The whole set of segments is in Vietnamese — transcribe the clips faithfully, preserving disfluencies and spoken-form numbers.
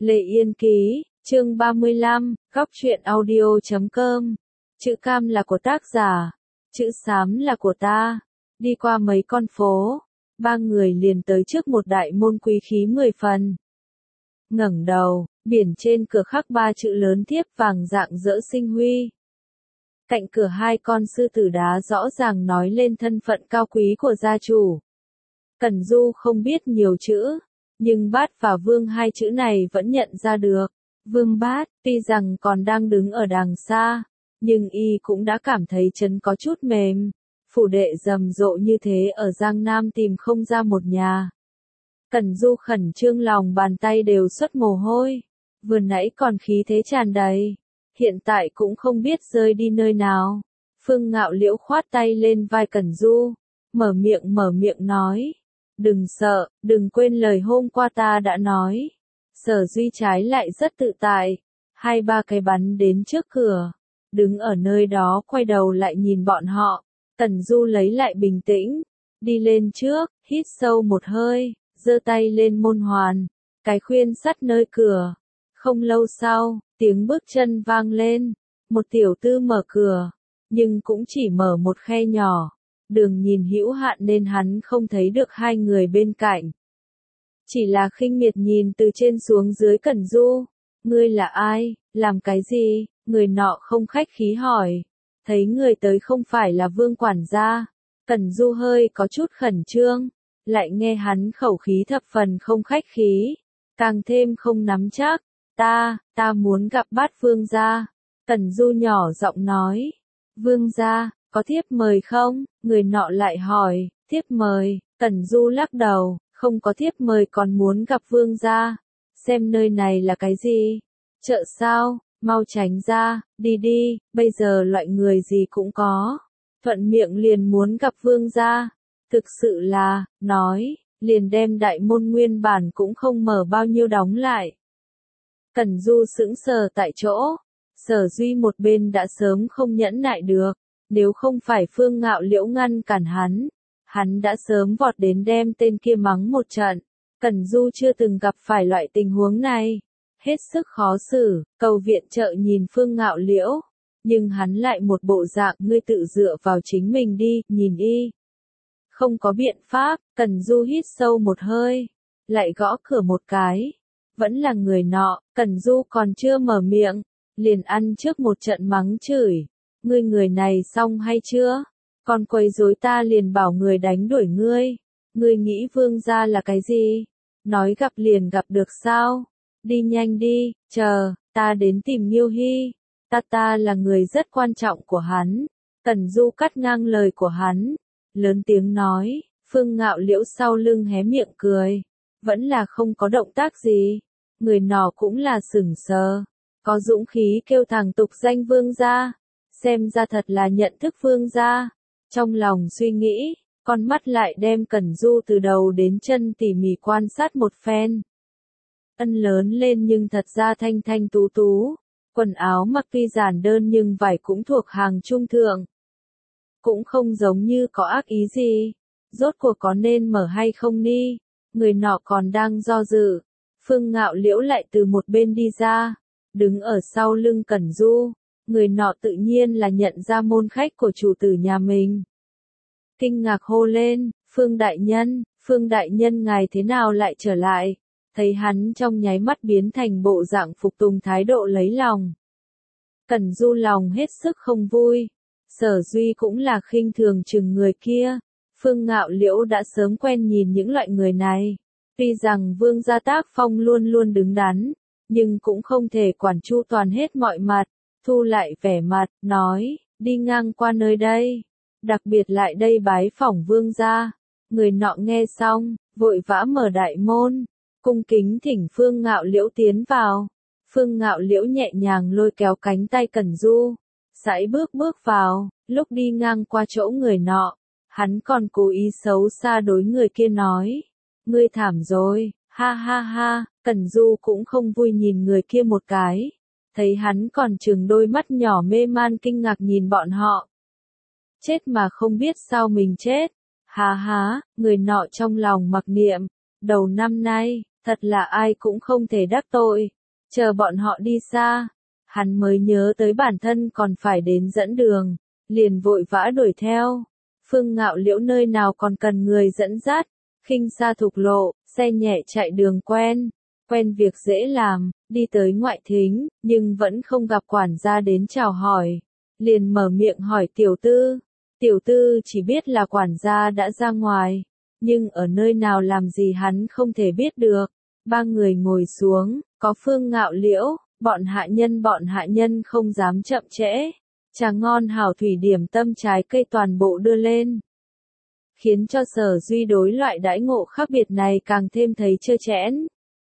Lệ Yên Ký, chương ba mươi lăm, góc truyện audio chấm com. Chữ cam là của tác giả, chữ xám là của ta. Đi qua mấy con phố, ba người liền tới trước một đại môn quý khí mười phần. Ngẩng đầu, biển trên cửa khắc ba chữ lớn thiếp vàng rạng rỡ sinh huy. Cạnh cửa hai con sư tử đá rõ ràng nói lên thân phận cao quý của gia chủ. Cẩn Du không biết nhiều chữ, nhưng Bát và Vương hai chữ này vẫn nhận ra được. Vương Bát, tuy rằng còn đang đứng ở đàng xa, nhưng y cũng đã cảm thấy chân có chút mềm. Phủ đệ rầm rộ như thế ở Giang Nam tìm không ra một nhà. Cẩn Du khẩn trương lòng bàn tay đều xuất mồ hôi. Vừa nãy còn khí thế tràn đầy, hiện tại cũng không biết rơi đi nơi nào. Phương Ngạo Liễu khoát tay lên vai Cẩn Du, mở miệng mở miệng nói. Đừng sợ, đừng quên lời hôm qua ta đã nói. Sở Duy trái lại rất tự tại, hai ba cái bắn đến trước cửa, đứng ở nơi đó quay đầu lại nhìn bọn họ. Cẩn Du lấy lại bình tĩnh, đi lên trước, hít sâu một hơi, giơ tay lên môn hoàn, cái khuyên sắt nơi cửa. Không lâu sau, tiếng bước chân vang lên, một tiểu tư mở cửa, nhưng cũng chỉ mở một khe nhỏ. Đường nhìn hữu hạn nên hắn không thấy được hai người bên cạnh. Chỉ là khinh miệt nhìn từ trên xuống dưới Cẩn Du. Ngươi là ai, làm cái gì? Người nọ không khách khí hỏi. Thấy người tới không phải là Vương quản gia. Cẩn Du hơi có chút khẩn trương, lại nghe hắn khẩu khí thập phần không khách khí, càng thêm không nắm chắc. Ta, ta muốn gặp Bát Vương gia. Cẩn Du nhỏ giọng nói. Vương gia, có thiếp mời không? Người nọ lại hỏi. Thiếp mời? Cẩn Du lắc đầu. Không có thiếp mời còn muốn gặp Vương gia. Xem nơi này là cái gì? Chợ sao? Mau tránh ra, đi đi, bây giờ loại người gì cũng có. Thuận miệng liền muốn gặp Vương gia. Thực sự là, nói, liền đem đại môn nguyên bản cũng không mở bao nhiêu đóng lại. Cẩn Du sững sờ tại chỗ. Sở Duy một bên đã sớm không nhẫn nại được. Nếu không phải Phương Ngạo Liễu ngăn cản hắn, hắn đã sớm vọt đến đem tên kia mắng một trận. Cẩn Du chưa từng gặp phải loại tình huống này. Hết sức khó xử, cầu viện trợ nhìn Phương Ngạo Liễu. Nhưng hắn lại một bộ dạng ngươi tự dựa vào chính mình đi, nhìn y. Không có biện pháp, Cẩn Du hít sâu một hơi. Lại gõ cửa một cái. Vẫn là người nọ, Cẩn Du còn chưa mở miệng. Liền ăn trước một trận mắng chửi. Ngươi người này xong hay chưa? Còn quấy rối ta liền bảo người đánh đuổi ngươi. Ngươi nghĩ Vương gia là cái gì? Nói gặp liền gặp được sao? Đi nhanh đi, chờ, ta đến tìm Nghiêu Hy. Ta ta là người rất quan trọng của hắn. Cẩn Du cắt ngang lời của hắn. Lớn tiếng nói, Phương Ngạo Liễu sau lưng hé miệng cười. Vẫn là không có động tác gì. Người nọ cũng là sửng sờ. Có dũng khí kêu thẳng tục danh Vương gia. Xem ra thật là nhận thức Vương gia. Trong lòng suy nghĩ, con mắt lại đem Cẩn Du từ đầu đến chân tỉ mỉ quan sát một phen. Ân lớn lên nhưng thật ra thanh thanh tú tú. Quần áo mặc tuy giản đơn nhưng vải cũng thuộc hàng trung thượng. Cũng không giống như có ác ý gì. Rốt cuộc có nên mở hay không đi. Người nọ còn đang do dự. Phương Ngạo Liễu lại từ một bên đi ra. Đứng ở sau lưng Cẩn Du. Người nọ tự nhiên là nhận ra môn khách của chủ tử nhà mình. Kinh ngạc hô lên, Phương Đại Nhân, Phương Đại Nhân ngài thế nào lại trở lại? Thấy hắn trong nháy mắt biến thành bộ dạng phục tùng thái độ lấy lòng. Cẩn Du lòng hết sức không vui. Sở Duy cũng là khinh thường chừng người kia. Phương Ngạo Liễu đã sớm quen nhìn những loại người này. Tuy rằng Vương gia tác phong luôn luôn đứng đắn, nhưng cũng không thể quản chu toàn hết mọi mặt. Thu lại vẻ mặt, nói, đi ngang qua nơi đây. Đặc biệt lại đây bái phỏng Vương gia. Người nọ nghe xong, vội vã mở đại môn. Cung kính thỉnh Phương Ngạo Liễu tiến vào. Phương Ngạo Liễu nhẹ nhàng lôi kéo cánh tay Cẩn Du. Sải bước bước vào, lúc đi ngang qua chỗ người nọ. Hắn còn cố ý xấu xa đối người kia nói. Ngươi thảm rồi, ha ha ha, Cẩn Du cũng không vui nhìn người kia một cái. Thấy hắn còn trừng đôi mắt nhỏ mê man kinh ngạc nhìn bọn họ. Chết mà không biết sao mình chết. Hà há, người nọ trong lòng mặc niệm. Đầu năm nay, thật là ai cũng không thể đắc tội. Chờ bọn họ đi xa, hắn mới nhớ tới bản thân còn phải đến dẫn đường, liền vội vã đuổi theo. Phương Ngạo Liễu nơi nào còn cần người dẫn dắt, khinh xa thục lộ, xe nhẹ chạy đường quen, quen việc dễ làm, đi tới ngoại thính, nhưng vẫn không gặp quản gia đến chào hỏi, liền mở miệng hỏi tiểu tư. Tiểu tư chỉ biết là quản gia đã ra ngoài, nhưng ở nơi nào làm gì hắn không thể biết được. Ba người ngồi xuống, có Phương Ngạo Liễu, bọn hạ nhân bọn hạ nhân không dám chậm trễ. Trà ngon hảo thủy điểm tâm trái cây toàn bộ đưa lên, khiến cho Sở Duy đối loại đãi ngộ khác biệt này càng thêm thấy trơ trẽn.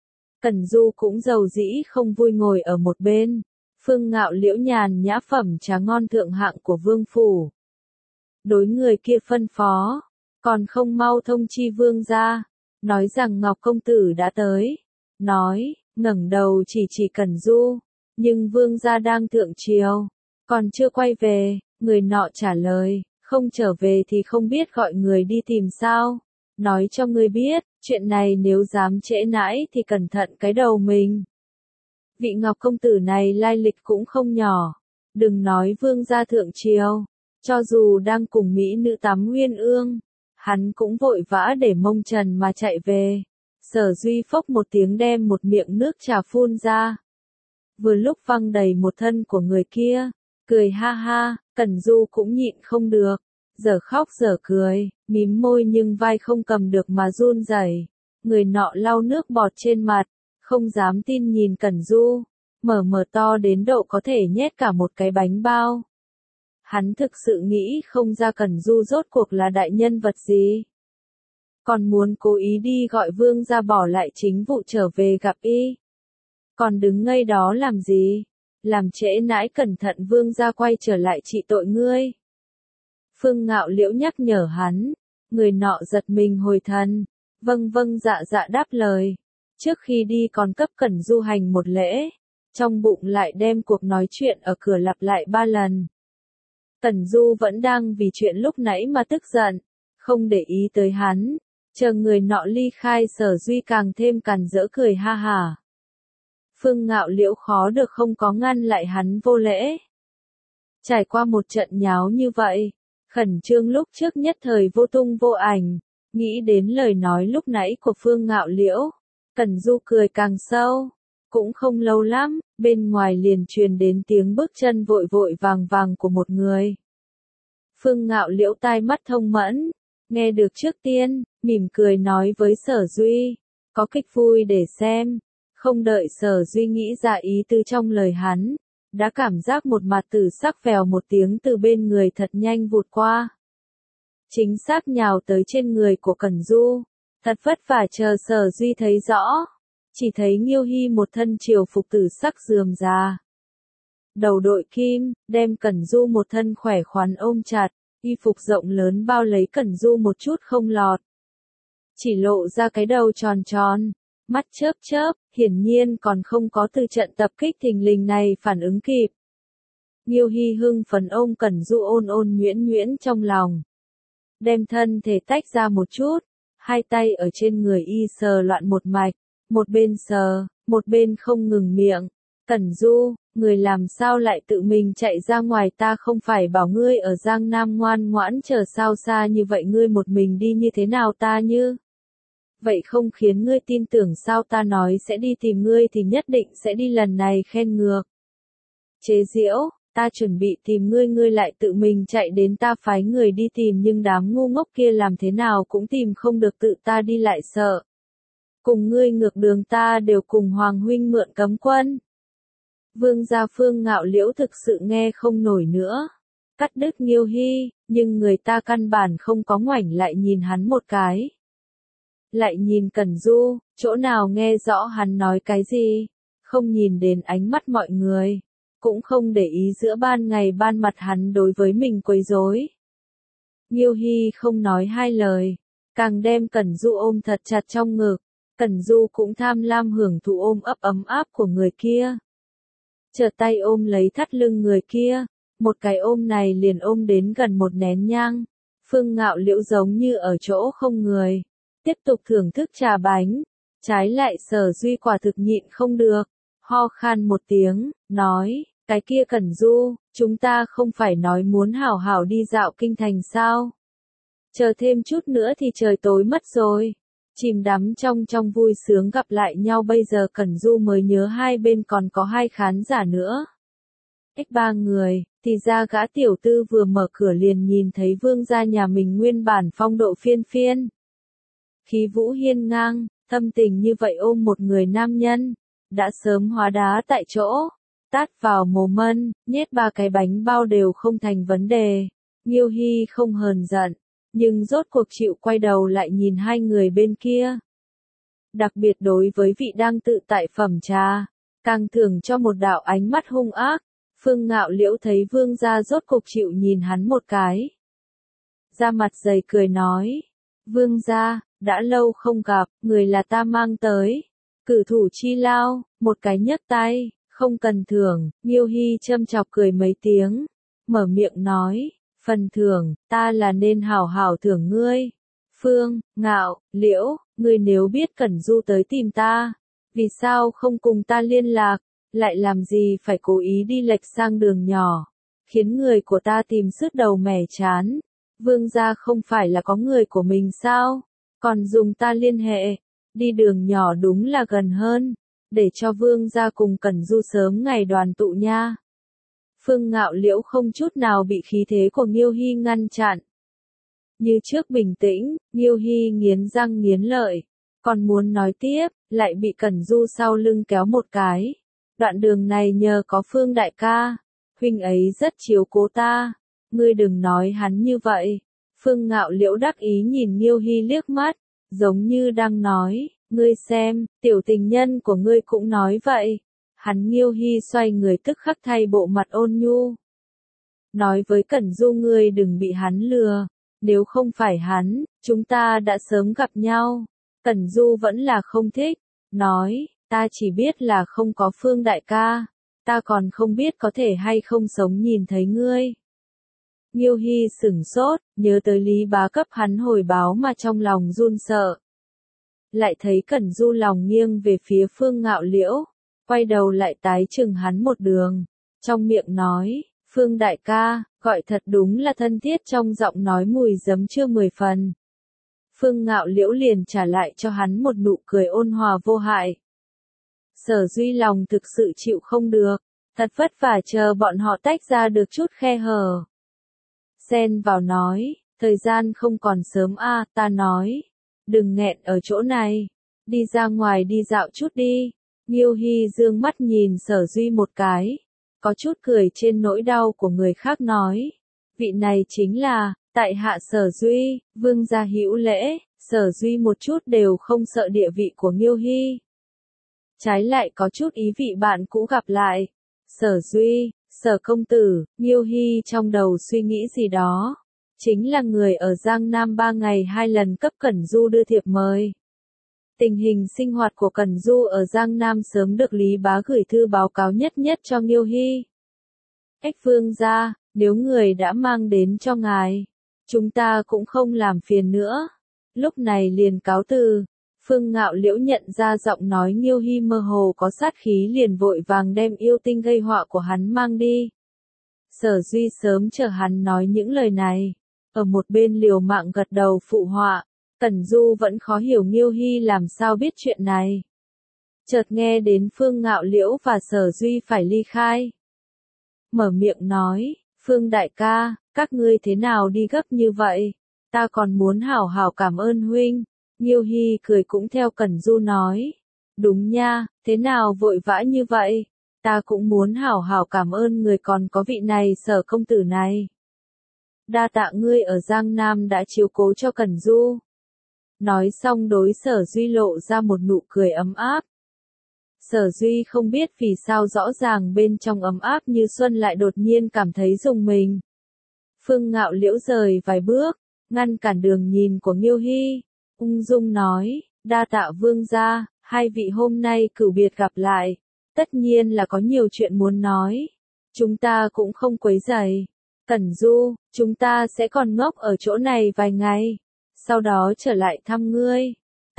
Cẩn Du cũng giàu dĩ không vui ngồi ở một bên. Phương Ngạo Liễu nhàn nhã phẩm trà ngon thượng hạng của vương phủ. Đối người kia phân phó, còn không mau thông chi vương gia, nói rằng Ngọc công tử đã tới. Nói, ngẩng đầu chỉ chỉ Cẩn Du, nhưng vương gia đang thượng triều, còn chưa quay về. Người nọ trả lời, không trở về thì không biết gọi người đi tìm sao. Nói cho ngươi biết, chuyện này nếu dám trễ nãi thì cẩn thận cái đầu mình. Vị Ngọc công tử này lai lịch cũng không nhỏ, đừng nói vương gia thượng triều, cho dù đang cùng mỹ nữ tắm uyên ương, hắn cũng vội vã để mông trần mà chạy về. Sở Duy phốc một tiếng đem một miệng nước trà phun ra, vừa lúc văng đầy một thân của người kia, cười ha ha. Cẩn Du cũng nhịn không được, giờ khóc giờ cười, mím môi nhưng vai không cầm được mà run rẩy. Người nọ lau nước bọt trên mặt, không dám tin nhìn Cẩn Du, mở mở to đến độ có thể nhét cả một cái bánh bao. Hắn thực sự nghĩ không ra Cẩn Du rốt cuộc là đại nhân vật gì, còn muốn cố ý đi gọi vương gia bỏ lại chính vụ trở về gặp y. Còn đứng ngây đó làm gì? Làm trễ nãi cẩn thận vương gia quay trở lại trị tội ngươi. Phương Ngạo Liễu nhắc nhở hắn, người nọ giật mình hồi thần, vâng vâng dạ dạ đáp lời. Trước khi đi còn cấp Cẩn Du hành một lễ, trong bụng lại đem cuộc nói chuyện ở cửa lặp lại ba lần. Cẩn Du vẫn đang vì chuyện lúc nãy mà tức giận, không để ý tới hắn, chờ người nọ ly khai. Sở Duy càng thêm càn rỡ cười ha hả. Phương Ngạo Liễu khó được không có ngăn lại hắn vô lễ. Trải qua một trận nháo như vậy, khẩn trương lúc trước nhất thời vô tung vô ảnh, nghĩ đến lời nói lúc nãy của Phương Ngạo Liễu, Cẩn Du cười càng sâu. Cũng không lâu lắm, bên ngoài liền truyền đến tiếng bước chân vội vội vàng vàng của một người. Phương Ngạo Liễu tai mắt thông mẫn, nghe được trước tiên, mỉm cười nói với Sở Duy, có kịch vui để xem. Không đợi Sở Duy nghĩ ra ý từ trong lời hắn, đã cảm giác một mặt tử sắc vèo một tiếng từ bên người thật nhanh vụt qua. Chính xác nhào tới trên người của Cẩn Du, thật vất vả chờ Sở Duy thấy rõ, chỉ thấy Nghiêu Hy một thân triều phục tử sắc rườm rà. Đầu đội kim, đem Cẩn Du một thân khỏe khoắn ôm chặt, y phục rộng lớn bao lấy Cẩn Du một chút không lọt. Chỉ lộ ra cái đầu tròn tròn, mắt chớp chớp, hiển nhiên còn không có từ trận tập kích thình lình này phản ứng kịp. Nghiêu Hy hưng phấn ôm Cẩn Du ôn ôn nhuyễn nhuyễn trong lòng. Đem thân thể tách ra một chút, hai tay ở trên người y sờ loạn một mạch, một bên sờ, một bên không ngừng miệng. Cẩn Du, người làm sao lại tự mình chạy ra ngoài, ta không phải bảo ngươi ở Giang Nam ngoan ngoãn chờ sao, xa như vậy ngươi một mình đi như thế nào ta như vậy không khiến ngươi tin tưởng sao, ta nói sẽ đi tìm ngươi thì nhất định sẽ đi, lần này khen ngược. Chế giễu, ta chuẩn bị tìm ngươi ngươi lại tự mình chạy đến, ta phái người đi tìm nhưng đám ngu ngốc kia làm thế nào cũng tìm không được, tự ta đi lại sợ. Cùng ngươi ngược đường, ta đều cùng Hoàng huynh mượn cấm quân. Vương gia Phương Ngạo Liễu thực sự nghe không nổi nữa. Cắt đứt Nghiêu Hy, nhưng người ta căn bản không có ngoảnh lại nhìn hắn một cái. Lại nhìn Cẩn Du, chỗ nào nghe rõ hắn nói cái gì, không nhìn đến ánh mắt mọi người, cũng không để ý giữa ban ngày ban mặt hắn đối với mình quấy rối. Nghiêu Hy không nói hai lời, càng đem Cẩn Du ôm thật chặt trong ngực. Cẩn Du cũng tham lam hưởng thụ ôm ấp ấm áp của người kia. Chợt tay ôm lấy thắt lưng người kia, một cái ôm này liền ôm đến gần một nén nhang. Phương Ngạo Liễu giống như ở chỗ không người, tiếp tục thưởng thức trà bánh, Trái lại Sở Duy quả thực nhịn không được, ho khan một tiếng, nói, cái kia Cẩn Du, chúng ta không phải nói muốn hảo hảo đi dạo kinh thành sao? Chờ thêm chút nữa thì trời tối mất rồi. Chìm đắm trong trong vui sướng gặp lại nhau bây giờ Cẩn Du mới nhớ hai bên còn có hai khán giả nữa. Ếch ba người, thì ra gã tiểu tư vừa mở cửa liền nhìn thấy vương gia nhà mình nguyên bản phong độ phiên phiên. Khí vũ hiên ngang, tâm tình như vậy ôm một người nam nhân, đã sớm hóa đá tại chỗ, tát vào mồ mân, nhét ba cái bánh bao đều không thành vấn đề. Nghiêu Hy không hờn giận, nhưng rốt cuộc chịu quay đầu lại nhìn hai người bên kia. Đặc biệt đối với vị đang tự tại phẩm trà, càng thường cho một đạo ánh mắt hung ác. Phương Ngạo Liễu thấy vương gia rốt cục chịu nhìn hắn một cái. Ra mặt dày cười nói, vương gia, đã lâu không gặp, người là ta mang tới. Cử thủ chi lao, một cái nhấc tay, không cần thưởng. Nghiêu Hy châm chọc cười mấy tiếng, mở miệng nói, phần thưởng, ta là nên hảo hảo thưởng ngươi. Phương, Ngạo, Liễu, ngươi nếu biết Cẩn Du tới tìm ta, vì sao không cùng ta liên lạc, lại làm gì phải cố ý đi lệch sang đường nhỏ, khiến người của ta tìm sứt đầu mẻ chán. Vương gia không phải là có người của mình sao, còn dùng ta liên hệ, đi đường nhỏ đúng là gần hơn, để cho vương gia cùng Cẩn Du sớm ngày đoàn tụ nha. Phương Ngạo Liễu không chút nào bị khí thế của Nghiêu Hy ngăn chặn. Như trước bình tĩnh, Nghiêu Hy nghiến răng nghiến lợi, còn muốn nói tiếp, lại bị Cẩn Du sau lưng kéo một cái. Đoạn đường này nhờ có Phương đại ca, huynh ấy rất chiếu cố ta, ngươi đừng nói hắn như vậy. Phương Ngạo Liễu đắc ý nhìn Nghiêu Hy liếc mắt, giống như đang nói, ngươi xem, tiểu tình nhân của ngươi cũng nói vậy. Hắn Nghiêu Hy xoay người tức khắc thay bộ mặt ôn nhu. Nói với Cẩn Du ngươi đừng bị hắn lừa, nếu không phải hắn, chúng ta đã sớm gặp nhau. Cẩn Du vẫn là không thích, nói, ta chỉ biết là không có Phương đại ca, ta còn không biết có thể hay không sống nhìn thấy ngươi. Nghiêu Hy sửng sốt, nhớ tới Lý Bá cấp hắn hồi báo mà trong lòng run sợ. Lại thấy Cẩn Du lòng nghiêng về phía Phương Ngạo Liễu, quay đầu lại tái chừng hắn một đường, trong miệng nói, Phương đại ca, gọi thật đúng là thân thiết trong giọng nói mùi giấm chưa mười phần. Phương Ngạo Liễu liền trả lại cho hắn một nụ cười ôn hòa vô hại. Sở Duy lòng thực sự chịu không được, thật vất vả chờ bọn họ tách ra được chút khe hở. Xen vào nói, thời gian không còn sớm a, à, ta nói, đừng nghẹn ở chỗ này, đi ra ngoài đi dạo chút đi. Nghiêu Hy dương mắt nhìn Sở Duy một cái, có chút cười trên nỗi đau của người khác nói, vị này chính là, tại hạ Sở Duy, vương gia hữu lễ. Sở Duy một chút đều không sợ địa vị của Nghiêu Hy. Trái lại có chút ý vị bạn cũ gặp lại. Sở Duy, Sở công tử, Nghiêu Hy trong đầu suy nghĩ gì đó. Chính là người ở Giang Nam ba ngày hai lần cấp Cẩn Du đưa thiệp mời. Tình hình sinh hoạt của Cẩn Du ở Giang Nam sớm được Lý Bá gửi thư báo cáo nhất nhất cho Nghiêu Hy. Ếch vương gia, nếu người đã mang đến cho ngài, chúng ta cũng không làm phiền nữa. Lúc này liền cáo từ. Phương Ngạo Liễu nhận ra giọng nói Nghiêu Hy mơ hồ có sát khí liền vội vàng đem yêu tinh gây họa của hắn mang đi. Sở Duy sớm chờ hắn nói những lời này, ở một bên liều mạng gật đầu phụ họa. Cẩn Du vẫn khó hiểu Nghiêu Hy làm sao biết chuyện này. Chợt nghe đến Phương Ngạo Liễu và Sở Duy phải ly khai. Mở miệng nói, Phương đại ca, các ngươi thế nào đi gấp như vậy? Ta còn muốn hảo hảo cảm ơn huynh. Nghiêu Hy cười cũng theo Cẩn Du nói. Đúng nha, thế nào vội vã như vậy? Ta cũng muốn hảo hảo cảm ơn người còn có vị này Sở công tử này. Đa tạ ngươi ở Giang Nam đã chiếu cố cho Cẩn Du. Nói xong đối Sở Duy lộ ra một nụ cười ấm áp. Sở Duy không biết vì sao rõ ràng bên trong ấm áp như xuân lại đột nhiên cảm thấy rùng mình. Phương Ngạo Liễu rời vài bước, ngăn cản đường nhìn của Nghiêu Hy, ung dung nói, đa tạ vương gia, hai vị hôm nay cửu biệt gặp lại, tất nhiên là có nhiều chuyện muốn nói. Chúng ta cũng không quấy rầy. Cẩn Du, chúng ta sẽ còn ngốc ở chỗ này vài ngày, sau đó trở lại thăm ngươi.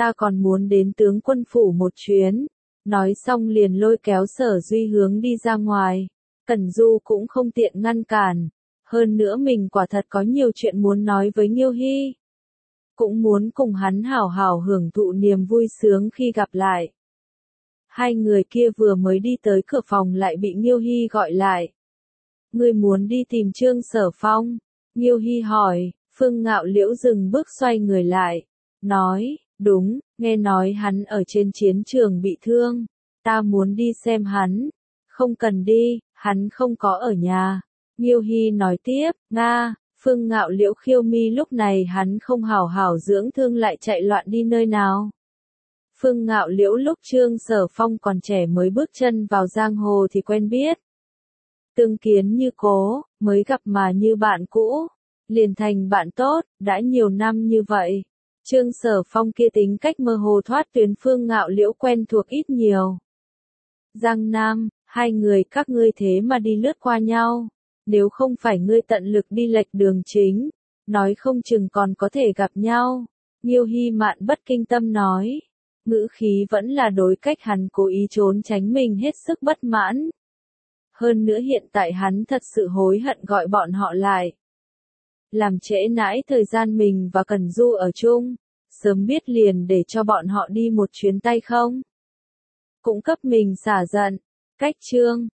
ta còn muốn đến tướng quân phủ một chuyến. Nói xong liền lôi kéo Sở Duy hướng đi ra ngoài. Cẩn Du cũng không tiện ngăn cản. Hơn nữa mình quả thật có nhiều chuyện muốn nói với Nghiêu Hy. Cũng muốn cùng hắn hảo hảo hưởng thụ niềm vui sướng khi gặp lại. Hai người kia vừa mới đi tới cửa phòng lại bị Nghiêu Hy gọi lại. Ngươi muốn đi tìm Trương Sở Phong? Nghiêu Hy hỏi. Phương Ngạo Liễu dừng bước xoay người lại. Nói, đúng, nghe nói hắn ở trên chiến trường bị thương. Ta muốn đi xem hắn. Không cần đi, hắn không có ở nhà. Nghiêu Hy nói tiếp, Nga, Phương Ngạo Liễu khiêu mi lúc này hắn không hảo hảo dưỡng thương lại chạy loạn đi nơi nào. Phương Ngạo Liễu lúc Trương Sở Phong còn trẻ mới bước chân vào giang hồ thì quen biết. Tương kiến như cố, mới gặp mà như bạn cũ, liền thành bạn tốt, đã nhiều năm như vậy. Trương Sở Phong kia tính cách mơ hồ thoát tuyến Phương Ngạo Liễu quen thuộc ít nhiều. Giang Nam, hai người các ngươi thế mà đi lướt qua nhau. Nếu không phải ngươi tận lực đi lệch đường chính, nói không chừng còn có thể gặp nhau. Nghiêu Hy Mạn bất kinh tâm nói. Ngữ khí vẫn là đối cách hắn cố ý trốn tránh mình hết sức bất mãn. Hơn nữa hiện tại hắn thật sự hối hận gọi bọn họ lại. Làm trễ nãi thời gian mình và Cẩn Du ở chung, sớm biết liền để cho bọn họ đi một chuyến tay không. Cũng cấp mình xả giận. Cách chương